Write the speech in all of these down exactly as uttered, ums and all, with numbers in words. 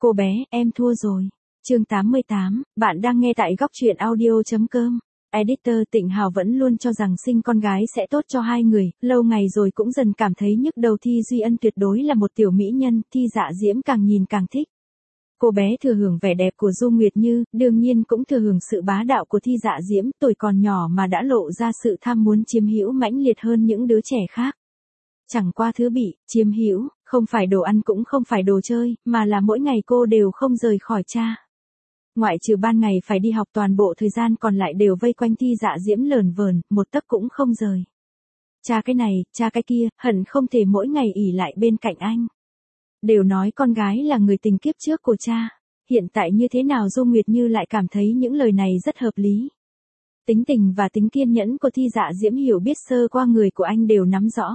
Cô bé, em thua rồi. Chương tám mươi tám, bạn đang nghe tại góc truyện audio.com. Editor Tịnh Hào vẫn luôn cho rằng sinh con gái sẽ tốt cho hai người, lâu ngày rồi cũng dần cảm thấy nhức đầu. Thi Duy Ân tuyệt đối là một tiểu mỹ nhân, Thi Dạ Diễm càng nhìn càng thích. Cô bé thừa hưởng vẻ đẹp của Du Nguyệt Như, đương nhiên cũng thừa hưởng sự bá đạo của Thi Dạ Diễm, tuổi còn nhỏ mà đã lộ ra sự tham muốn chiếm hữu mãnh liệt hơn những đứa trẻ khác. Chẳng qua thứ bị chiếm hữu, không phải đồ ăn cũng không phải đồ chơi, mà là mỗi ngày cô đều không rời khỏi cha. Ngoại trừ ban ngày phải đi học, toàn bộ thời gian còn lại đều vây quanh Thi Dạ Diễm lờn vờn, một tấc cũng không rời. Cha cái này, cha cái kia, hận không thể mỗi ngày ỷ lại bên cạnh anh. Đều nói con gái là người tình kiếp trước của cha, hiện tại như thế nào Du Nguyệt Như lại cảm thấy những lời này rất hợp lý. Tính tình và tính kiên nhẫn của Thi Dạ Diễm hiểu biết sơ qua người của anh đều nắm rõ.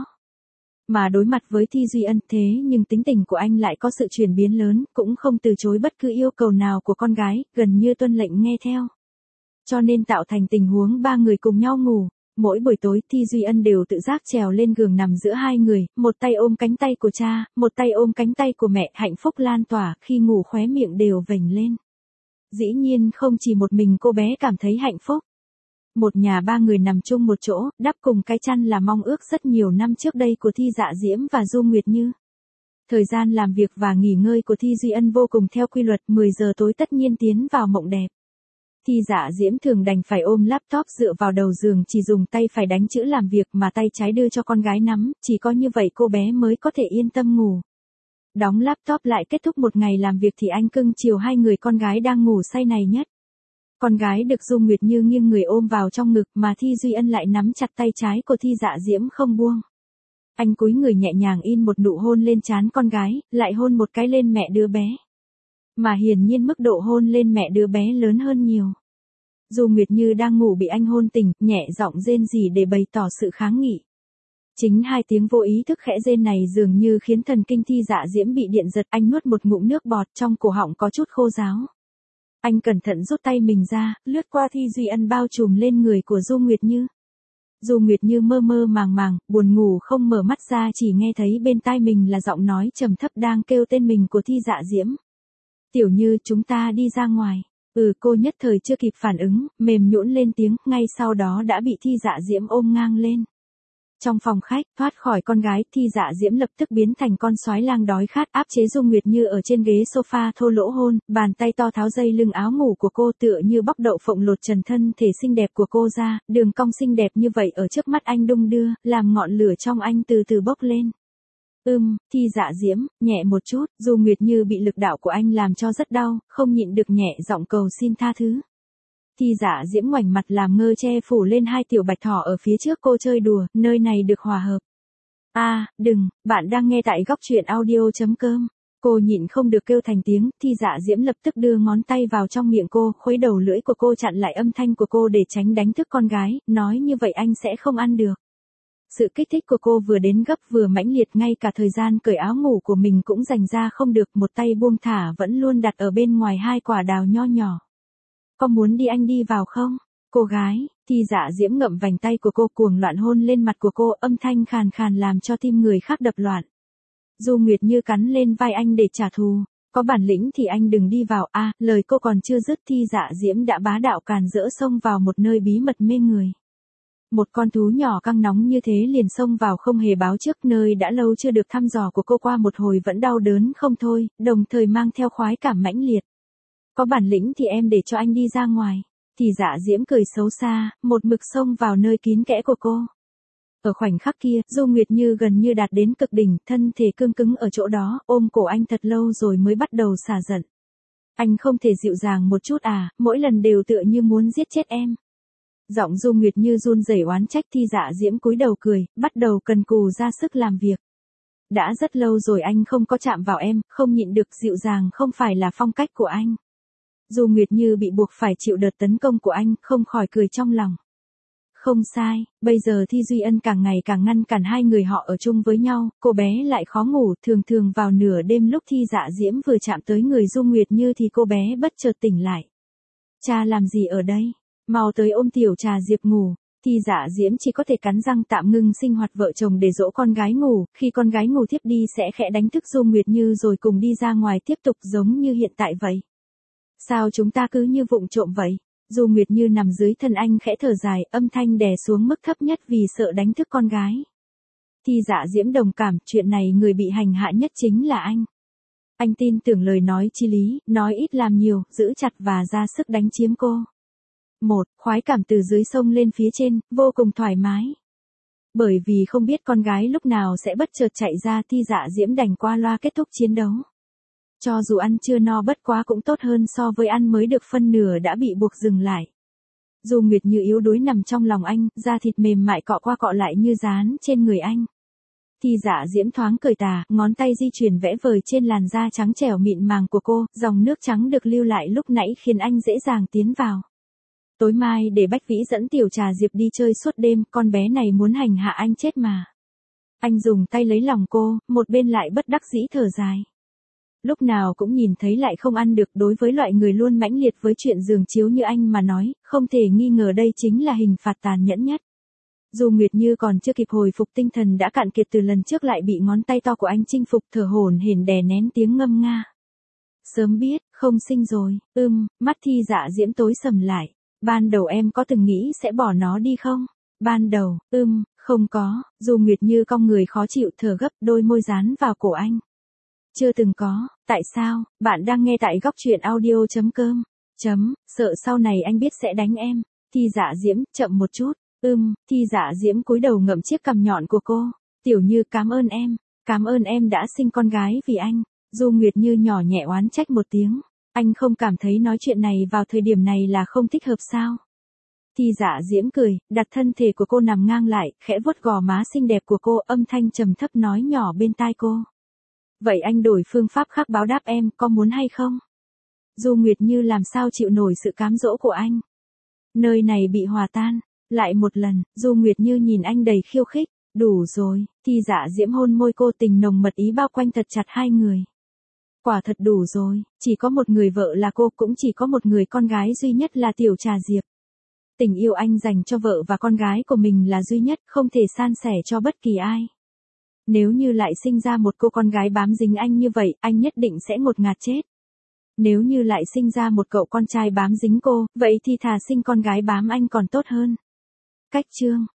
Mà đối mặt với Thi Duy Ân thế nhưng tính tình của anh lại có sự chuyển biến lớn, cũng không từ chối bất cứ yêu cầu nào của con gái, gần như tuân lệnh nghe theo. Cho nên tạo thành tình huống ba người cùng nhau ngủ. Mỗi buổi tối Thi Duy Ân đều tự giác trèo lên giường nằm giữa hai người, một tay ôm cánh tay của cha, một tay ôm cánh tay của mẹ, hạnh phúc lan tỏa, khi ngủ khóe miệng đều vểnh lên. Dĩ nhiên không chỉ một mình cô bé cảm thấy hạnh phúc. Một nhà ba người nằm chung một chỗ, đắp cùng cái chăn là mong ước rất nhiều năm trước đây của Thi Dạ Diễm và Du Nguyệt Như. Thời gian làm việc và nghỉ ngơi của Thi Duy Ân vô cùng theo quy luật, mười giờ tối tất nhiên tiến vào mộng đẹp. Thi Dạ Diễm thường đành phải ôm laptop dựa vào đầu giường, chỉ dùng tay phải đánh chữ làm việc mà tay trái đưa cho con gái nắm, chỉ có như vậy cô bé mới có thể yên tâm ngủ. Đóng laptop lại kết thúc một ngày làm việc thì anh cưng chiều hai người con gái đang ngủ say này nhất. Con gái được Du Nguyệt Như nghiêng người ôm vào trong ngực mà Thi Duy Ân lại nắm chặt tay trái của Thi Dạ Diễm không buông. Anh cúi người nhẹ nhàng in một nụ hôn lên trán con gái, lại hôn một cái lên mẹ đứa bé. Mà hiển nhiên mức độ hôn lên mẹ đứa bé lớn hơn nhiều. Du Nguyệt Như đang ngủ bị anh hôn tỉnh, nhẹ giọng rên rỉ để bày tỏ sự kháng nghị. Chính hai tiếng vô ý thức khẽ rên này dường như khiến thần kinh Thi Dạ Diễm bị điện giật, anh nuốt một ngụm nước bọt, trong cổ họng có chút khô ráo. Anh cẩn thận rút tay mình ra, lướt qua Thi Duy Ân bao trùm lên người của Du Nguyệt Như. Du Nguyệt Như mơ mơ màng màng, buồn ngủ không mở mắt ra, chỉ nghe thấy bên tai mình là giọng nói trầm thấp đang kêu tên mình của Thi Dạ Diễm. Tiểu Như, chúng ta đi ra ngoài. Ừ, cô nhất thời chưa kịp phản ứng, mềm nhũn lên tiếng, ngay sau đó đã bị Thi Dạ Diễm ôm ngang lên. Trong phòng khách, thoát khỏi con gái, Thi Dạ Diễm lập tức biến thành con sói lang đói khát, áp chế Du Nguyệt Như ở trên ghế sofa thô lỗ hôn, bàn tay to tháo dây lưng áo ngủ của cô, tựa như bóc đậu phộng lột trần thân thể xinh đẹp của cô ra, đường cong xinh đẹp như vậy ở trước mắt anh đung đưa, làm ngọn lửa trong anh từ từ bốc lên. Ưm, Thi Dạ Diễm, nhẹ một chút. Du Nguyệt Như bị lực đạo của anh làm cho rất đau, không nhịn được nhẹ giọng cầu xin tha thứ. Thi Dạ Diễm ngoảnh mặt làm ngơ che phủ lên hai tiểu bạch thỏ ở phía trước cô chơi đùa, nơi này được hòa hợp. A, à, đừng, bạn đang nghe tại góc truyện audio.com. Cô nhịn không được kêu thành tiếng, Thi Dạ Diễm lập tức đưa ngón tay vào trong miệng cô, khuấy đầu lưỡi của cô chặn lại âm thanh của cô để tránh đánh thức con gái, nói như vậy anh sẽ không ăn được. Sự kích thích của cô vừa đến gấp vừa mãnh liệt, ngay cả thời gian cởi áo ngủ của mình cũng dành ra không được, một tay buông thả vẫn luôn đặt ở bên ngoài hai quả đào nho nhỏ. Có muốn đi anh đi vào không? Cô gái, Thi Dạ Diễm ngậm vành tay của cô, cuồng loạn hôn lên mặt của cô, âm thanh khàn khàn làm cho tim người khác đập loạn. Du Nguyệt Như cắn lên vai anh để trả thù. Có bản lĩnh thì anh đừng đi vào. A, à, lời cô còn chưa dứt Thi Dạ Diễm đã bá đạo càn rỡ xông vào một nơi bí mật mê người. Một con thú nhỏ căng nóng như thế liền xông vào không hề báo trước, nơi đã lâu chưa được thăm dò của cô, qua một hồi vẫn đau đớn không thôi, đồng thời mang theo khoái cảm mãnh liệt. Có bản lĩnh thì em để cho anh đi ra ngoài. Thì Dạ Diễm cười xấu xa, một mực xông vào nơi kín kẽ của cô. Ở khoảnh khắc kia, Du Nguyệt Như gần như đạt đến cực đỉnh, thân thể cương cứng ở chỗ đó, ôm cổ anh thật lâu rồi mới bắt đầu xả giận. Anh không thể dịu dàng một chút à, mỗi lần đều tựa như muốn giết chết em. Giọng Du Nguyệt Như run rẩy oán trách. Thi Dạ Diễm cúi đầu cười, bắt đầu cần cù ra sức làm việc. Đã rất lâu rồi anh không có chạm vào em, không nhịn được, dịu dàng không phải là phong cách của anh. Du Nguyệt Như bị buộc phải chịu đợt tấn công của anh, không khỏi cười trong lòng. Không sai, bây giờ Thi Duy Ân càng ngày càng ngăn cản hai người họ ở chung với nhau, cô bé lại khó ngủ, thường thường vào nửa đêm lúc Thi Dạ Diễm vừa chạm tới người Du Nguyệt Như thì cô bé bất chợt tỉnh lại. Cha làm gì ở đây? Mau tới ôm tiểu Trà Diệp ngủ. Thi Dạ Diễm chỉ có thể cắn răng tạm ngưng sinh hoạt vợ chồng để dỗ con gái ngủ, khi con gái ngủ thiếp đi sẽ khẽ đánh thức Du Nguyệt Như rồi cùng đi ra ngoài tiếp tục giống như hiện tại vậy. Sao chúng ta cứ như vụng trộm vậy? Du Nguyệt Như nằm dưới thân anh khẽ thở dài, âm thanh đè xuống mức thấp nhất vì sợ đánh thức con gái. Thi Dạ Diễm đồng cảm, chuyện này người bị hành hạ nhất chính là anh. Anh tin tưởng lời nói chi lý, nói ít làm nhiều, giữ chặt và ra sức đánh chiếm cô. Một, khoái cảm từ dưới sông lên phía trên, vô cùng thoải mái. Bởi vì không biết con gái lúc nào sẽ bất chợt chạy ra, Thi Dạ Diễm đành qua loa kết thúc chiến đấu. Cho dù ăn chưa no bất quá cũng tốt hơn so với ăn mới được phân nửa đã bị buộc dừng lại. Du Nguyệt Như yếu đuối nằm trong lòng anh, da thịt mềm mại cọ qua cọ lại như dán trên người anh. Thi Dạ Diễm thoáng cười tà, ngón tay di chuyển vẽ vời trên làn da trắng trẻo mịn màng của cô, dòng nước trắng được lưu lại lúc nãy khiến anh dễ dàng tiến vào. Tối mai để Bách Vĩ dẫn Tiểu Trà Diệp đi chơi suốt đêm, con bé này muốn hành hạ anh chết mà. Anh dùng tay lấy lòng cô, một bên lại bất đắc dĩ thở dài. Lúc nào cũng nhìn thấy lại không ăn được, đối với loại người luôn mãnh liệt với chuyện giường chiếu như anh mà nói, không thể nghi ngờ đây chính là hình phạt tàn nhẫn nhất. Du Nguyệt Như còn chưa kịp hồi phục tinh thần đã cạn kiệt từ lần trước lại bị ngón tay to của anh chinh phục, thở hổn hển đè nén tiếng ngâm nga. Sớm biết, không sinh rồi, ưm, mắt Thi Dạ Diễm tối sầm lại. Ban đầu em có từng nghĩ sẽ bỏ nó đi không? Ban đầu, ưm, không có, Du Nguyệt Như cong người khó chịu thở gấp, đôi môi dán vào cổ anh. Chưa từng có, tại sao? Bạn đang nghe tại góc truyện audio chấm com. Chấm, sợ sau này anh biết sẽ đánh em. Thi Dạ Diễm, chậm một chút. Ưm, Thi Dạ Diễm cúi đầu ngậm chiếc cằm nhọn của cô. Tiểu Như cảm ơn em, cảm ơn em đã sinh con gái vì anh. Du Nguyệt Như nhỏ nhẹ oán trách một tiếng. Anh không cảm thấy nói chuyện này vào thời điểm này là không thích hợp sao? Thi Dạ Diễm cười, đặt thân thể của cô nằm ngang lại, khẽ vuốt gò má xinh đẹp của cô, âm thanh trầm thấp nói nhỏ bên tai cô. Vậy anh đổi phương pháp khác báo đáp em, có muốn hay không? Du Nguyệt Như làm sao chịu nổi sự cám dỗ của anh? Nơi này bị hòa tan. Lại một lần, Du Nguyệt Như nhìn anh đầy khiêu khích. Đủ rồi, Thi Dạ Diễm hôn môi cô, tình nồng mật ý bao quanh thật chặt hai người. Quả thật đủ rồi, chỉ có một người vợ là cô, cũng chỉ có một người con gái duy nhất là Tiểu Trà Diệp. Tình yêu anh dành cho vợ và con gái của mình là duy nhất, không thể san sẻ cho bất kỳ ai. Nếu như lại sinh ra một cô con gái bám dính anh như vậy, anh nhất định sẽ ngột ngạt chết. Nếu như lại sinh ra một cậu con trai bám dính cô, vậy thì thà sinh con gái bám anh còn tốt hơn. Cách chương